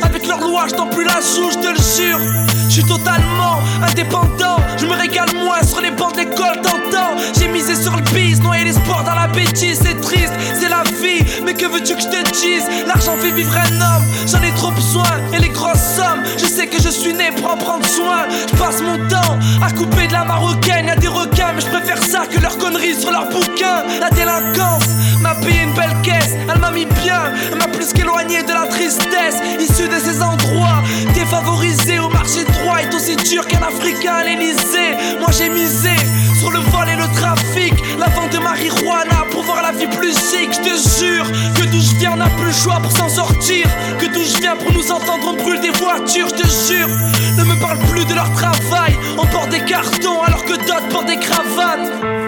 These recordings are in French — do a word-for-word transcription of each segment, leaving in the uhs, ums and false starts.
Avec leur loi je tends plus la joue, je te le jure. Je suis totalement indépendant, je me régale moins sur les bancs d'école t'entends. J'ai misé sur le bise, noyé l'espoir dans la bêtise. C'est triste, c'est la vie, mais que veux-tu que je te dise? L'argent fait vivre un homme, j'en ai trop besoin. Et les grosses sommes, je sais que je suis né pour en prendre soin. Je passe mon temps à couper de la marocaine. Y'a des requins, mais je préfère ça que leurs conneries sur leurs bouquins. La délinquance m'a payé une belle caisse, elle m'a mis bien, elle m'a plus qu'éloigné de la tristesse. Issu de ces endroits défavorisés, au marché droit est aussi dur qu'un Africain à l'Elysée. Moi j'ai misé sur le vol et le trafic, la vente de marijuana pour voir la vie plus chic. Je te jure que d'où je viens on n'a plus le choix pour s'en sortir. Que d'où je viens pour nous entendre on brûle des voitures. Je te jure, ne me parle plus de leur travail. On porte des cartons alors que d'autres portent des cravates.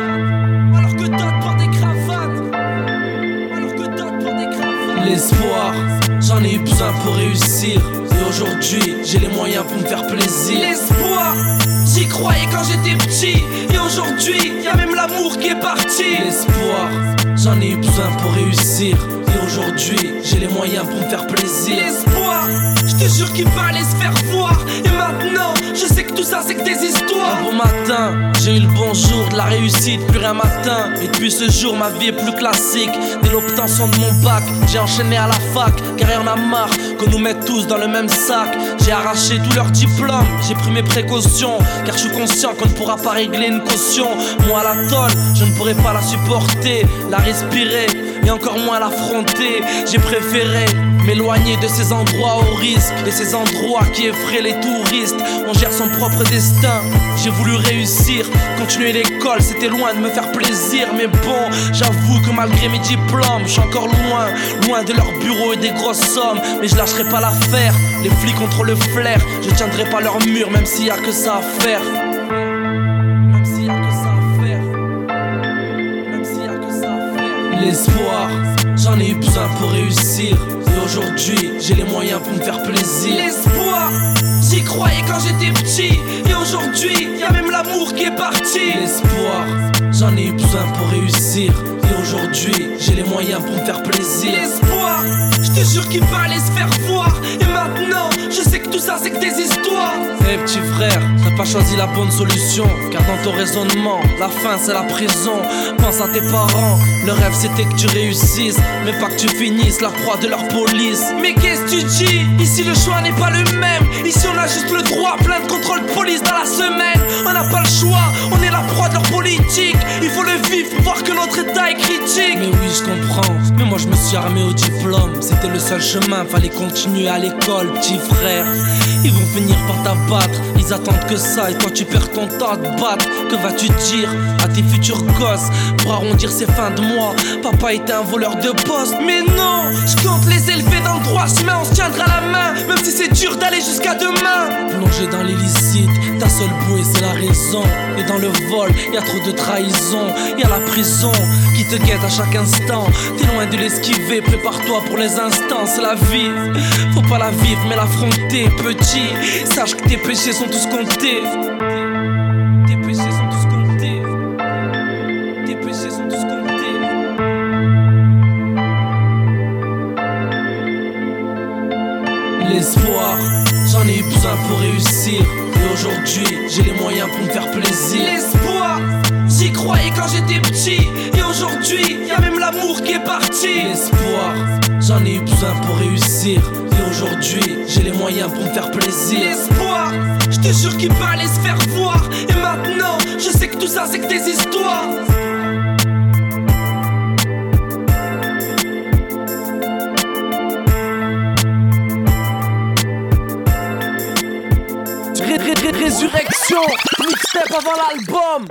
Alors que d'autres portent des cravates. Alors que d'autres portent des cravates. L'espoir, j'en ai eu besoin pour réussir. Et aujourd'hui, j'ai les moyens pour me faire plaisir. L'espoir, j'y croyais quand j'étais petit. Et aujourd'hui, y'a même l'amour qui est parti. L'espoir, j'en ai eu besoin pour réussir. Et aujourd'hui, j'ai les moyens pour me faire plaisir. L'espoir, je te jure qu'il fallait se faire voir. Et maintenant, je sais que tout ça c'est que des histoires. Un bon matin, j'ai eu le bonjour de la réussite, plus rien matin. Et depuis ce jour, ma vie est plus classique. Dès l'obtention de mon bac, j'ai enchaîné à la fac. Car y'en a marre qu'on nous mette tous dans le même sac. J'ai arraché tous leurs diplômes, j'ai pris mes précautions. Car je suis conscient qu'on ne pourra pas régler une caution. Moi la tôle, je ne pourrai pas la supporter, la respirer et encore moins l'affronter. J'ai préféré m'éloigner de ces endroits au risque, de ces endroits qui effraient les touristes. On gère son propre destin, j'ai voulu réussir. Continuer l'école, c'était loin de me faire plaisir. Mais bon, j'avoue que malgré mes diplômes, je suis encore loin, loin de leurs bureaux et des grosses sommes. Mais je lâcherai pas l'affaire, les flics contrôlent le flair. Je tiendrai pas leur mur, même s'il y a que ça à faire. Même s'il y a que ça à faire. Même s'il y a que ça à faire. L'espoir, j'en ai eu besoin pour réussir. Et aujourd'hui, j'ai les moyens pour me faire plaisir. L'espoir, j'y croyais quand j'étais petit. Et aujourd'hui, y'a même l'amour qui est parti. L'espoir, j'en ai eu besoin pour réussir. Et aujourd'hui, j'ai les moyens pour me faire plaisir. L'espoir, je te jure qu'il fallait se faire voir. Et maintenant, je sais que tout ça c'est que des histoires. Eh hey, petit frère, t'as pas choisi la bonne solution. Car dans ton raisonnement, la fin c'est la prison. Pense à tes parents, le rêve c'était que tu réussisses, mais pas que tu finisses la proie de leur police. Mais qu'est-ce que tu dis? Ici le choix n'est pas le même. Ici on a juste le droit, plein de contrôle de police dans la semaine. On n'a pas le choix, on est la proie de leur politique. Il faut le vivre pour voir que notre état est critique. Mais oui je comprends, mais moi je me suis armé au diplôme. C'était le seul chemin, fallait continuer à l'école, petit frère. Ils vont finir par t'abattre, ils attendent que ça. Et toi tu perds ton temps à te battre. Que vas-tu dire à tes futurs gosses pour arrondir ces fins de mois? Papa était un voleur de poste. Mais non, je compte les élever dans le droit chemin. On se tiendra la main, même si c'est dur d'aller jusqu'à demain. Plongé dans l'illicite, ta seule bouée c'est la raison. Et dans le vol, y'a trop de trahison. Y'a la prison qui te guette à chaque instant. T'es loin de l'esquiver, prépare-toi pour les instants. C'est la vie, faut pas la vivre mais l'affronter. Petit, sache que tes péchés sont tous comptés. Tes péchés sont tous comptés. Tes péchés sont tous comptés. L'espoir, j'en ai eu besoin pour réussir. Et aujourd'hui, j'ai les moyens pour me faire plaisir. L'espoir, j'y croyais quand j'étais petit. Et aujourd'hui, y'a même l'amour qui est parti. L'espoir, j'en ai eu besoin pour réussir. Et aujourd'hui, j'ai les moyens pour me faire plaisir. L'espoir, je te jure qu'il fallait se faire voir. Et maintenant, je sais que tout ça c'est que des histoires. Ré- ré- ré- Résurrection, mixtape avant l'album.